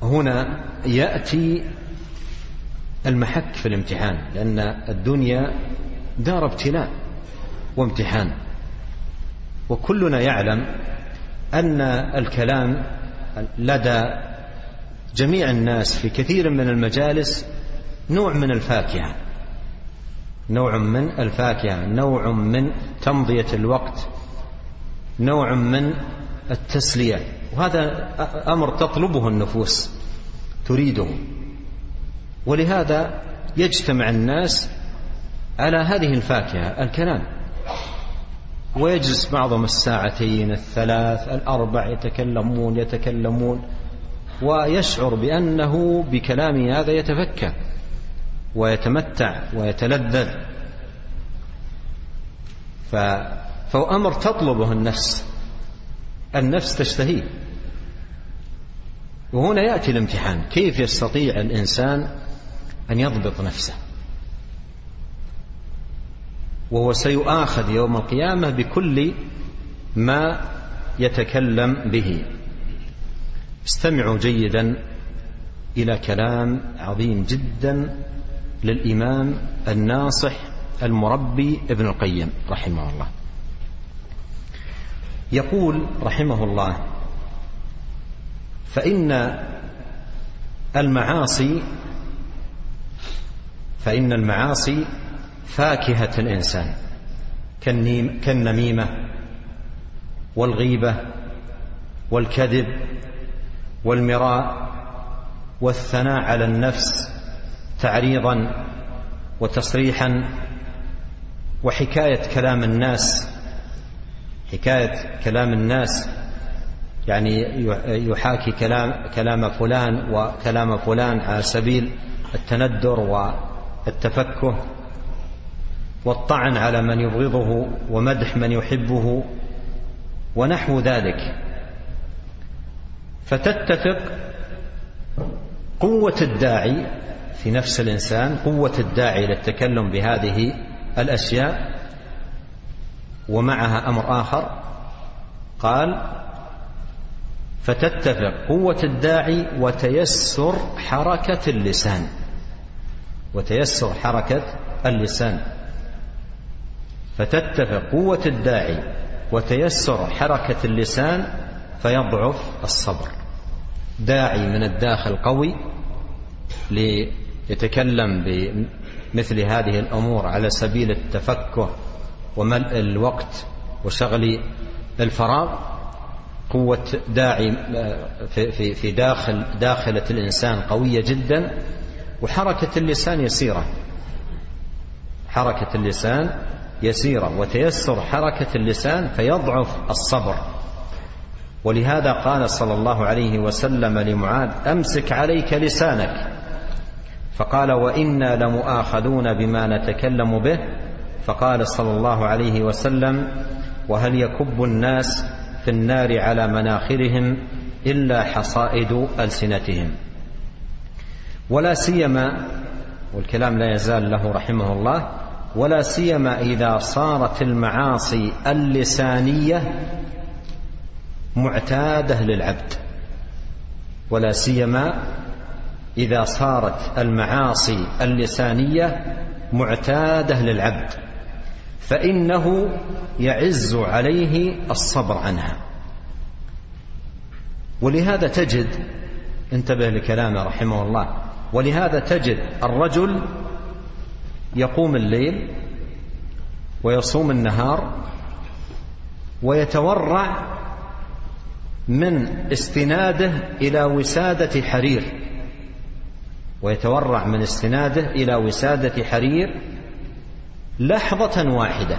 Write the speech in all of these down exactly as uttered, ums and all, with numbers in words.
هنا يأتي المحك في الامتحان، لأن الدنيا دار ابتلاء وامتحان، وكلنا يعلم أن الكلام لدى جميع الناس في كثير من المجالس نوع من الفاكهة، نوع من الفاكهة، نوع من تمضية الوقت، نوع من التسلية، وهذا أمر تطلبه النفوس تريده، ولهذا يجتمع الناس على هذه الفاكهة الكلام، ويجلس بعضهم الساعتين الثلاث الأربع يتكلمون يتكلمون ويشعر بأنه بكلام هذا يتفكه ويتمتع ويتلذذ، فهو أمر تطلبه النفس، النفس تشتهيه. وهنا يأتي الامتحان، كيف يستطيع الإنسان أن يضبط نفسه، وهو سيؤاخذ يوم القيامة بكل ما يتكلم به. استمعوا جيدا إلى كلام عظيم جدا للإمام الناصح المربي ابن القيم رحمه الله. يقول رحمه الله: فإن المعاصي فإن المعاصي فاكهة الإنسان كالنميمة والغيبة والكذب والمراء والثناء على النفس تعريضا وتصريحا وحكاية كلام الناس، حكاية كلام الناس يعني يحاكي كلام كلام فلان وكلام فلان على سبيل التندر والتفكه، والطعن على من يبغضه ومدح من يحبه ونحو ذلك. فتتفق قوة الداعي في نفس الإنسان، قوة الداعي للتكلم بهذه الأشياء، ومعها أمر آخر قال: فتتفق قوة الداعي وتيسر حركة اللسان، وتيسر حركة اللسان. فتتفق قوة الداعي وتيسر حركة اللسان فيضعف الصبر. داعي من الداخل قوي ليتكلم بمثل هذه الأمور على سبيل التفكه وملء الوقت وشغل الفراغ، قوة داعي في في داخل داخلة الإنسان قوية جدا، وحركة اللسان يسيرة، حركة اللسان يسيرة وتيسر حركة اللسان فيضعف الصبر. ولهذا قال صلى الله عليه وسلم لمعاذ: أمسك عليك لسانك، فقال: وإنا لمؤاخذون بما نتكلم به. فقال صلى الله عليه وسلم: وهل يكب الناس في النار على مناخرهم إلا حصائد ألسنتهم. ولا سيما، والكلام لا يزال له رحمه الله، ولا سيما إذا صارت المعاصي اللسانية معتادة للعبد، ولا سيما إذا صارت المعاصي اللسانية معتادة للعبد، فإنه يعز عليه الصبر عنها. ولهذا تجد، انتبه لكلامه رحمه الله، ولهذا تجد الرجل يقوم الليل ويصوم النهار ويتورع من استناده إلى وسادة حرير، ويتورع من استناده إلى وسادة حرير لحظة واحدة،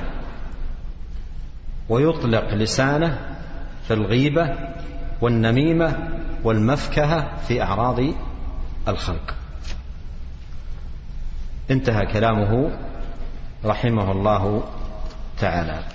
ويطلق لسانه في الغيبة والنميمة والمفكهة في أعراض الخلق. انتهى كلامه رحمه الله تعالى.